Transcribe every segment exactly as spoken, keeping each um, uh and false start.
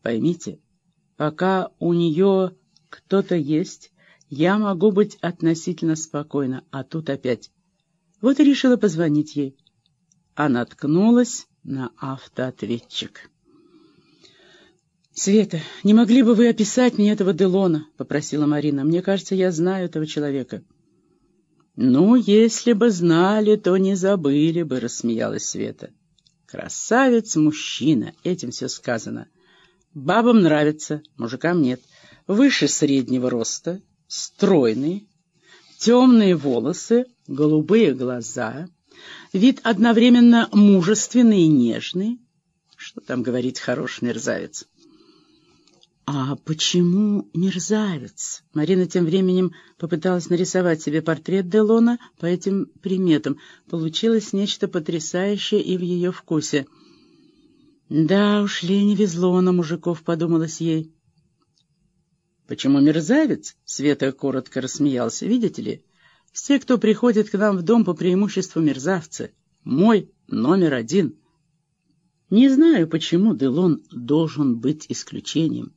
Поймите, пока у нее кто-то есть, я могу быть относительно спокойна, а тут опять. Вот и решила позвонить ей. А наткнулась на автоответчик. «Света, не могли бы вы описать мне этого Делона?» — попросила Марина. «Мне кажется, я знаю этого человека». «Ну, если бы знали, то не забыли бы», — рассмеялась Света. «Красавец-мужчина, этим все сказано. Бабам нравится, мужикам нет. Выше среднего роста, стройный, темные волосы, голубые глаза, вид одновременно мужественный и нежный. Что там говорить, хороший мерзавец?» «А почему мерзавец?» Марина тем временем попыталась нарисовать себе портрет Делона по этим приметам. Получилось нечто потрясающее и в ее вкусе. «Да уж, Лене везло на мужиков», — подумалось ей. «Почему мерзавец?» — Света коротко рассмеялся. «Видите ли, все, кто приходит к нам в дом, по преимуществу мерзавцы. Мой номер один. Не знаю, почему Делон должен быть исключением».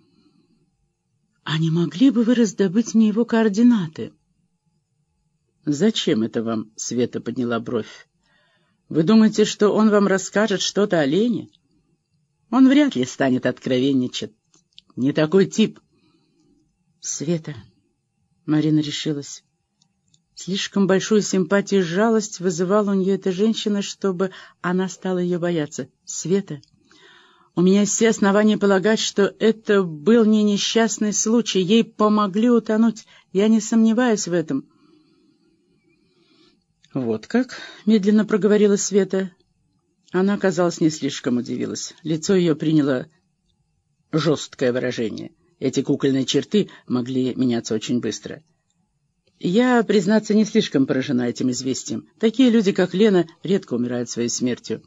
«А не могли бы вы раздобыть мне его координаты?» «Зачем это вам?» — Света подняла бровь. «Вы думаете, что он вам расскажет что-то о Лене? Он вряд ли станет откровенничать. Не такой тип». «Света», — Марина решилась, — слишком большую симпатию и жалость вызывала у нее эта женщина, чтобы она стала ее бояться. «Света, у меня есть все основания полагать, что это был не несчастный случай. Ей помогли утонуть. Я не сомневаюсь в этом». «Вот как?» — медленно проговорила Света. Она, казалось, не слишком удивилась. Лицо ее приняло жесткое выражение. Эти кукольные черты могли меняться очень быстро. «Я, признаться, не слишком поражена этим известием. Такие люди, как Лена, редко умирают своей смертью».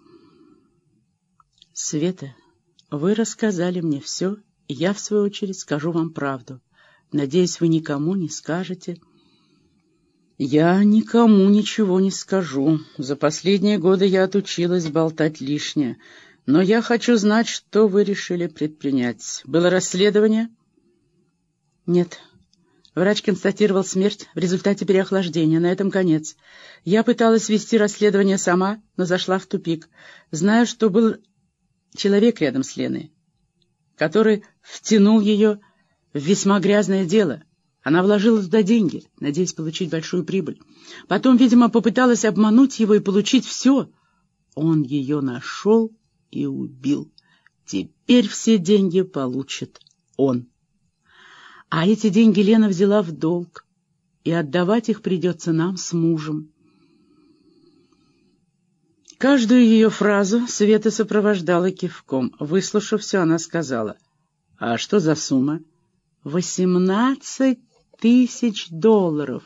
«Света, вы рассказали мне все, и я, в свою очередь, скажу вам правду. Надеюсь, вы никому не скажете». «Я никому ничего не скажу. За последние годы я отучилась болтать лишнее. Но я хочу знать, что вы решили предпринять. Было расследование?» «Нет. Врач констатировал смерть в результате переохлаждения. На этом конец. Я пыталась вести расследование сама, но зашла в тупик. Знаю, что был человек рядом с Леной, который втянул ее в весьма грязное дело. Она вложила туда деньги, надеясь получить большую прибыль. Потом, видимо, попыталась обмануть его и получить все. Он ее нашел и убил. Теперь все деньги получит он. А эти деньги Лена взяла в долг, и отдавать их придется нам с мужем». Каждую ее фразу Света сопровождала кивком. Выслушав все, она сказала: «А что за сумма?» «Восемнадцать тысяч долларов».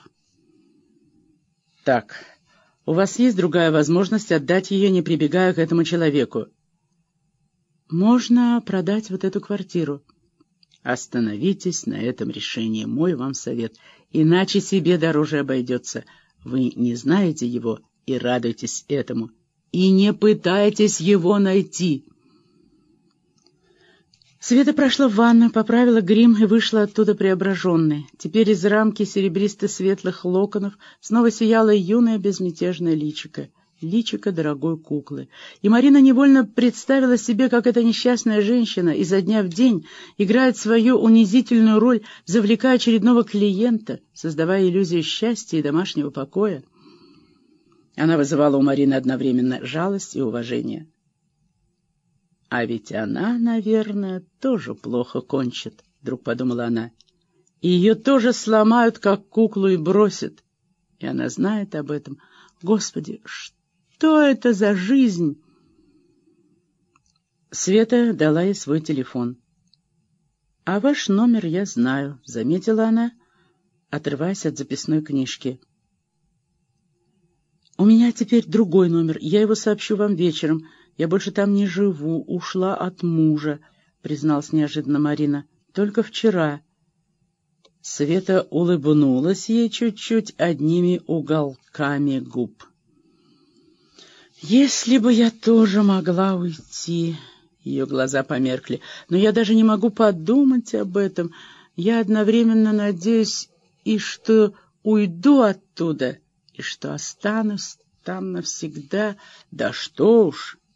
«Так, у вас есть другая возможность отдать ее, не прибегая к этому человеку?» «Можно продать вот эту квартиру». «Остановитесь на этом решении, мой вам совет, иначе себе дороже обойдется. Вы не знаете его и радуйтесь этому, и не пытайтесь его найти». Света прошла в ванную, поправила грим и вышла оттуда преображенной. Теперь из рамки серебристо-светлых локонов снова сияло юное безмятежное личико, личико дорогой куклы. И Марина невольно представила себе, как эта несчастная женщина изо дня в день играет свою унизительную роль, завлекая очередного клиента, создавая иллюзию счастья и домашнего покоя. Она вызывала у Марины одновременно жалость и уважение. «А ведь она, наверное, тоже плохо кончит», — вдруг подумала она. «И ее тоже сломают, как куклу, и бросят. И она знает об этом. Господи, что это за жизнь?» Света дала ей свой телефон. «А ваш номер я знаю», — заметила она, отрываясь от записной книжки. «У меня теперь другой номер, я его сообщу вам вечером. Я больше там не живу, ушла от мужа», — призналась неожиданно Марина. «Только вчера». Света улыбнулась ей чуть-чуть одними уголками губ. «Если бы я тоже могла уйти, Ее глаза померкли. «Но я даже не могу подумать об этом. Я одновременно надеюсь и что уйду оттуда, и что останусь там навсегда. Да что уж!